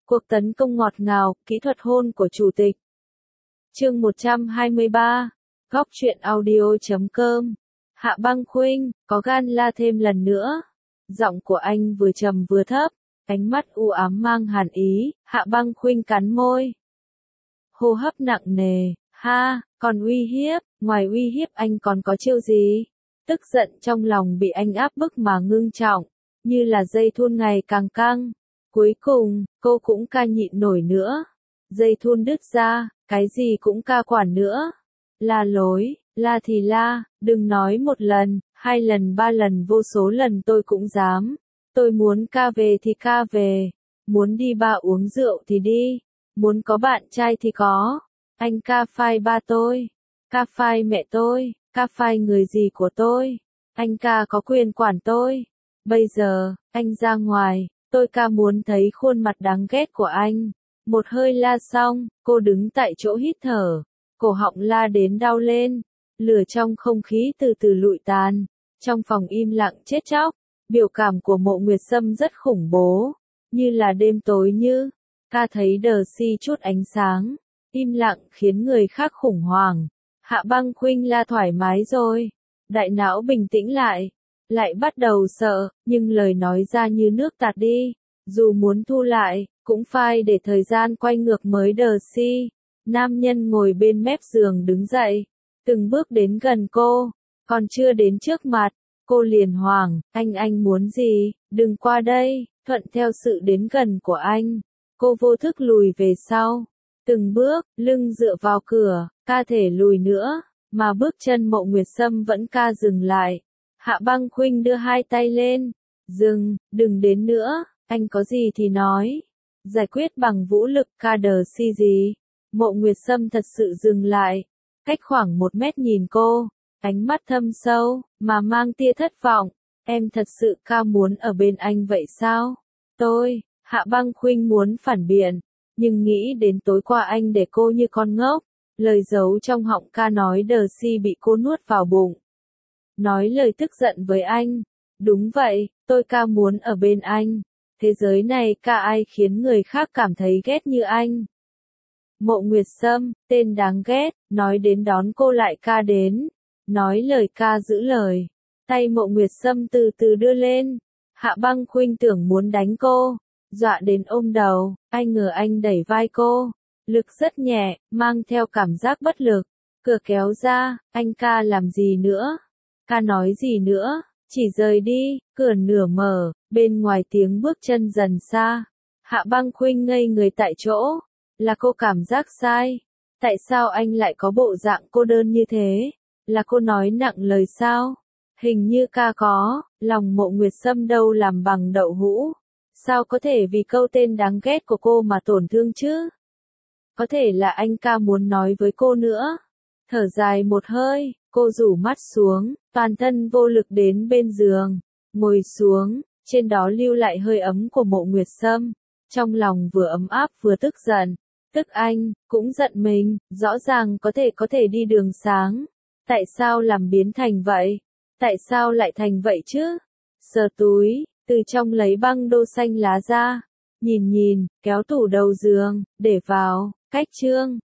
Cuộc tấn công ngọt ngào, kỹ thuật hôn của chủ tịch. Chương 123. Góc truyện audio.com. Hạ Băng Khuynh, có gan la thêm lần nữa. Giọng của anh vừa trầm vừa thấp, ánh mắt u ám mang hàn ý. Hạ Băng Khuynh cắn môi, hô hấp nặng nề. Ha, còn uy hiếp, ngoài uy hiếp anh còn có chiêu gì? Tức giận trong lòng bị anh áp bức mà ngưng trọng, như là dây thun ngày càng căng. Cuối cùng, cô cũng ca nhịn nổi nữa. Dây thun đứt ra, cái gì cũng ca quản nữa. La lối, la thì la, đừng nói một lần, hai lần ba lần vô số lần tôi cũng dám. Tôi muốn ca về thì ca về, muốn đi bar uống rượu thì đi, muốn có bạn trai thì có. Anh ca phai ba tôi, ca phai mẹ tôi, ca phai người gì của tôi. Anh ca có quyền quản tôi. Bây giờ, anh ra ngoài, tôi ca muốn thấy khuôn mặt đáng ghét của anh. Một hơi la xong, cô đứng tại chỗ hít thở, cổ họng la đến đau lên. Lửa trong không khí từ từ lụi tàn, trong phòng im lặng chết chóc. Biểu cảm của Mộ Nguyệt Sâm rất khủng bố, như là đêm tối như, ca thấy đờ si chút ánh sáng, im lặng khiến người khác khủng hoảng. Hạ Băng Khuynh la thoải mái rồi, đại não bình tĩnh lại bắt đầu sợ, nhưng lời nói ra như nước tạt đi, dù muốn thu lại, cũng phải để thời gian quay ngược mới đờ si. Nam nhân ngồi bên mép giường đứng dậy, từng bước đến gần cô, còn chưa đến trước mặt, cô liền hoảng, anh muốn gì, đừng qua đây. Thuận theo sự đến gần của anh, cô vô thức lùi về sau, từng bước, lưng dựa vào cửa, ca thể lùi nữa, mà bước chân Mộ Nguyệt Sâm vẫn ca dừng lại. Hạ Băng Khuynh đưa hai tay lên, dừng, đừng đến nữa, anh có gì thì nói, giải quyết bằng vũ lực ca đờ si gì. Mộ Nguyệt Sâm thật sự dừng lại, cách khoảng 1 mét nhìn cô, ánh mắt thâm sâu, mà mang tia thất vọng. Em thật sự ca muốn ở bên anh vậy sao? Hạ Băng Khuynh muốn phản biện, nhưng nghĩ đến tối qua anh để cô như con ngốc, lời giấu trong họng ca nói đờ si bị cô nuốt vào bụng. Nói lời tức giận với anh, đúng vậy, tôi ca muốn ở bên anh, thế giới này ca ai khiến người khác cảm thấy ghét như anh. Mộ Nguyệt Sâm, tên đáng ghét, nói đến đón cô lại ca đến, nói lời ca giữ lời. Tay Mộ Nguyệt Sâm từ từ đưa lên, Hạ Băng Khuynh tưởng muốn đánh cô, dọa đến ôm đầu, ai ngờ anh đẩy vai cô, lực rất nhẹ, mang theo cảm giác bất lực. Cửa kéo ra, anh ca làm gì nữa? Ca nói gì nữa? Chỉ rời đi, cửa nửa mở, bên ngoài tiếng bước chân dần xa. Hạ Băng Khuynh ngây người tại chỗ, là cô cảm giác sai. Tại sao anh lại có bộ dạng cô đơn như thế? Là cô nói nặng lời sao? Hình như ca có, lòng Mộ Nguyệt Sâm đâu làm bằng đậu hũ. Sao có thể vì câu tên đáng ghét của cô mà tổn thương chứ? Có thể là anh ca muốn nói với cô nữa. Thở dài một hơi, cô rủ mắt xuống, toàn thân vô lực đến bên giường, ngồi xuống, trên đó lưu lại hơi ấm của Mộ Nguyệt Sâm. Trong lòng vừa ấm áp vừa tức giận, tức anh, cũng giận mình, rõ ràng có thể đi đường sáng. Tại sao làm biến thành vậy? Tại sao lại thành vậy chứ? Sờ túi, từ trong lấy băng đô xanh lá ra, nhìn, kéo tủ đầu giường, để vào, cách chương.